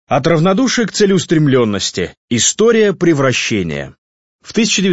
От равнодушия к целеустремленности. История превращения. В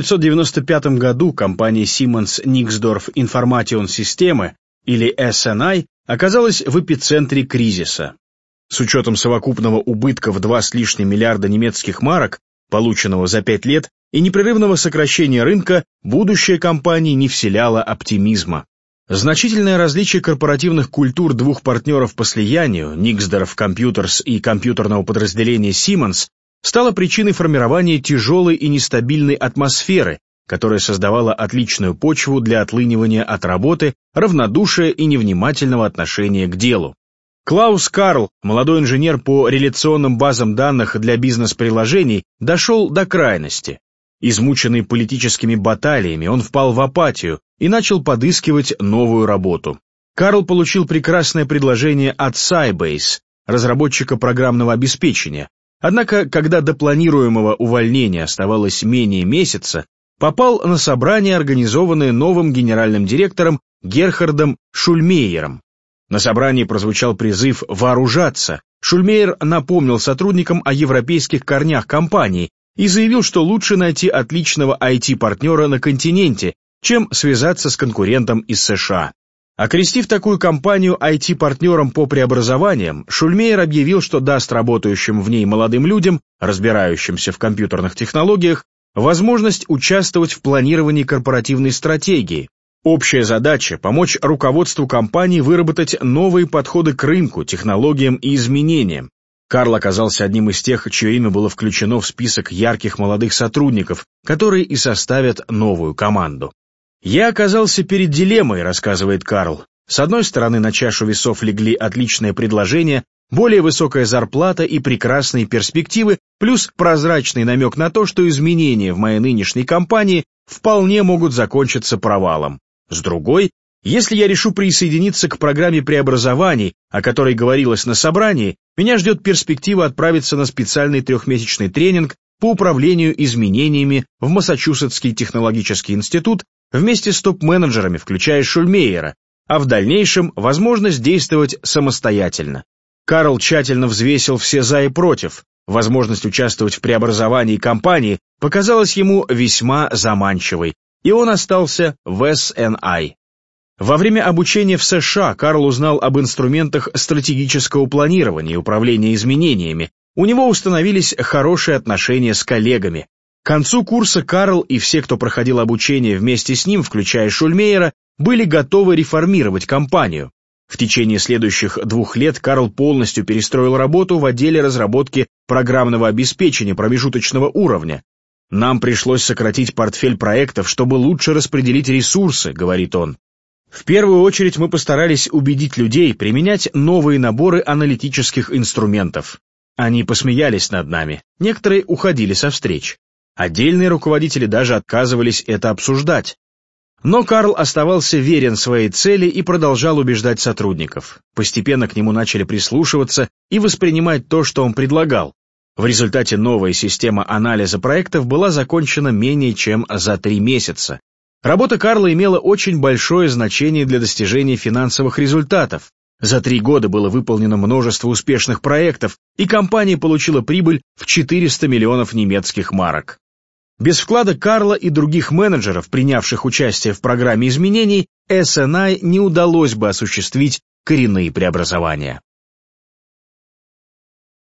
1995 году компания Siemens-Nixdorf Information Systeme, или SNI, оказалась в эпицентре кризиса. С учетом совокупного убытка в 2 с лишним миллиарда немецких марок, полученного за 5 лет, и непрерывного сокращения рынка, будущее компании не вселяло оптимизма. Значительное различие корпоративных культур двух партнеров по слиянию, Nixdorf Computers и компьютерного подразделения Siemens, стало причиной формирования тяжелой и нестабильной атмосферы, которая создавала отличную почву для отлынивания от работы, равнодушия и невнимательного отношения к делу. Клаус Карл, молодой инженер по реляционным базам данных для бизнес-приложений, дошел до крайности. Измученный политическими баталиями, он впал в апатию и начал подыскивать новую работу. Карл получил прекрасное предложение от Sybase, разработчика программного обеспечения, однако, когда до планируемого увольнения оставалось менее месяца, попал на собрание, организованное новым генеральным директором Герхардом Шульмейером. На собрании прозвучал призыв вооружаться. Шульмейер напомнил сотрудникам о европейских корнях компании и заявил, что лучше найти отличного IT-партнера на континенте, чем связаться с конкурентом из США. Окрестив такую компанию IT-партнером по преобразованиям, Шульмейер объявил, что даст работающим в ней молодым людям, разбирающимся в компьютерных технологиях, возможность участвовать в планировании корпоративной стратегии. Общая задача – помочь руководству компании выработать новые подходы к рынку, технологиям и изменениям. Карл оказался одним из тех, чье имя было включено в список ярких молодых сотрудников, которые и составят новую команду. «Я оказался перед дилеммой», — рассказывает Карл. «С одной стороны, на чашу весов легли отличное предложение, более высокая зарплата и прекрасные перспективы, плюс прозрачный намек на то, что изменения в моей нынешней компании вполне могут закончиться провалом. С другой, если я решу присоединиться к программе преобразований, о которой говорилось на собрании, меня ждет перспектива отправиться на специальный 3-месячный тренинг по управлению изменениями в Массачусетский технологический институт вместе с топ-менеджерами, включая Шульмейера, а в дальнейшем возможность действовать самостоятельно. Карл тщательно взвесил все «за» и «против». Возможность участвовать в преобразовании компании показалась ему весьма заманчивой, и он остался в SNI. Во время обучения в США Карл узнал об инструментах стратегического планирования и управления изменениями. У него установились хорошие отношения с коллегами. К концу курса Карл и все, кто проходил обучение вместе с ним, включая Шульмейера, были готовы реформировать компанию. В течение следующих 2 лет Карл полностью перестроил работу в отделе разработки программного обеспечения промежуточного уровня. «Нам пришлось сократить портфель проектов, чтобы лучше распределить ресурсы», — говорит он. В первую очередь мы постарались убедить людей применять новые наборы аналитических инструментов. Они посмеялись над нами, некоторые уходили со встреч. Отдельные руководители даже отказывались это обсуждать. Но Карл оставался верен своей цели и продолжал убеждать сотрудников. Постепенно к нему начали прислушиваться и воспринимать то, что он предлагал. В результате новая система анализа проектов была закончена менее чем за 3 месяца. Работа Карла имела очень большое значение для достижения финансовых результатов. За 3 года было выполнено множество успешных проектов, и компания получила прибыль в 400 миллионов немецких марок. Без вклада Карла и других менеджеров, принявших участие в программе изменений, SNI не удалось бы осуществить коренные преобразования.